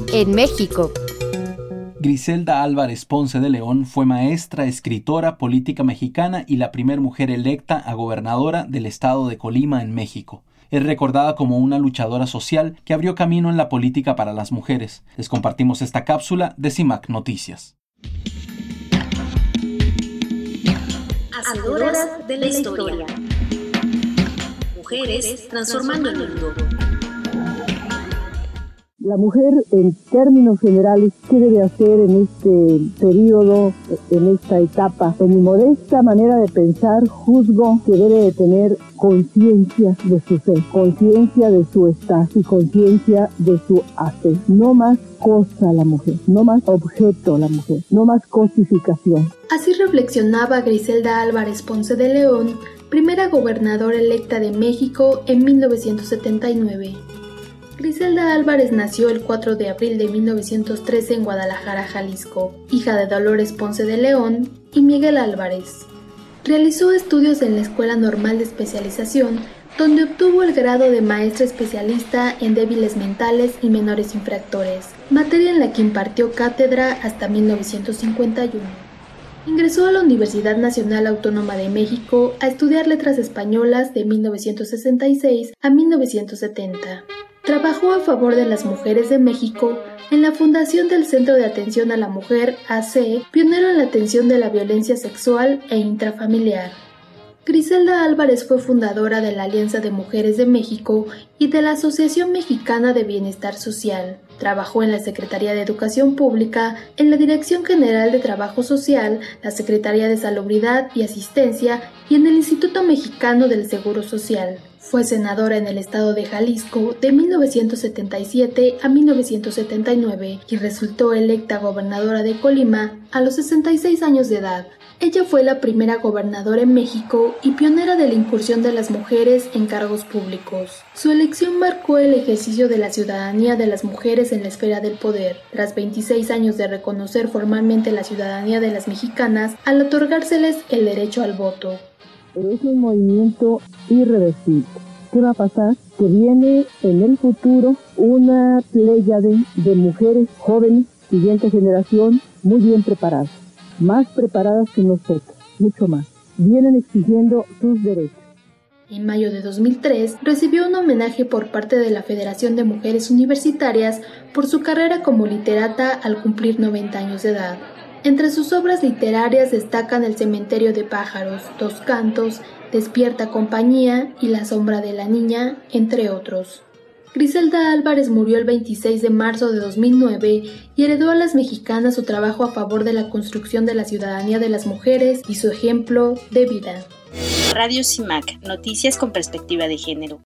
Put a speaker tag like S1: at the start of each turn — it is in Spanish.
S1: en México.
S2: Griselda Álvarez Ponce de León fue maestra, escritora, política mexicana y la primera mujer electa a gobernadora del estado de Colima en México. Es recordada como una luchadora social que abrió camino en la política para las mujeres. Les compartimos esta cápsula de CIMAC Noticias.
S3: Hacedoras de la historia. Mujeres transformando el mundo.
S4: La mujer, en términos generales, ¿qué debe hacer en este periodo, en esta etapa? En mi modesta manera de pensar, juzgo que debe de tener conciencia de su ser, conciencia de su estar y conciencia de su hacer. No más cosa la mujer, no más objeto la mujer, no más cosificación.
S5: Así reflexionaba Griselda Álvarez Ponce de León, primera gobernadora electa de México en 1979. Griselda Álvarez nació el 4 de abril de 1913 en Guadalajara, Jalisco, hija de Dolores Ponce de León y Miguel Álvarez. Realizó estudios en la Escuela Normal de Especialización, donde obtuvo el grado de maestra especialista en débiles mentales y menores infractores, materia en la que impartió cátedra hasta 1951. Ingresó a la Universidad Nacional Autónoma de México a estudiar letras españolas de 1966 a 1970. Trabajó a favor de las mujeres de México en la fundación del Centro de Atención a la Mujer, AC, pionero en la atención de la violencia sexual e intrafamiliar. Griselda Álvarez fue fundadora de la Alianza de Mujeres de México y de la Asociación Mexicana de Bienestar Social. Trabajó en la Secretaría de Educación Pública, en la Dirección General de Trabajo Social, la Secretaría de Salubridad y Asistencia y en el Instituto Mexicano del Seguro Social. Fue senadora en el estado de Jalisco de 1977 a 1979 y resultó electa gobernadora de Colima a los 66 años de edad. Ella fue la primera gobernadora en México y pionera de la incursión de las mujeres en cargos públicos. Su elección marcó el ejercicio de la ciudadanía de las mujeres en la esfera del poder, tras 26 años de reconocer formalmente la ciudadanía de las mexicanas al otorgárseles el derecho al voto.
S4: Pero es un movimiento irreversible. ¿Qué va a pasar? Que viene en el futuro una pléyade de mujeres jóvenes, siguiente generación, muy bien preparadas, más preparadas que nosotros, mucho más. Vienen exigiendo sus derechos.
S5: En mayo de 2003 recibió un homenaje por parte de la Federación de Mujeres Universitarias por su carrera como literata al cumplir 90 años de edad. Entre sus obras literarias destacan El cementerio de pájaros, Dos cantos, Despierta compañía y La sombra de la niña, entre otros. Griselda Álvarez murió el 26 de marzo de 2009 y heredó a las mexicanas su trabajo a favor de la construcción de la ciudadanía de las mujeres y su ejemplo de vida.
S3: Radio CIMAC, noticias con perspectiva de género.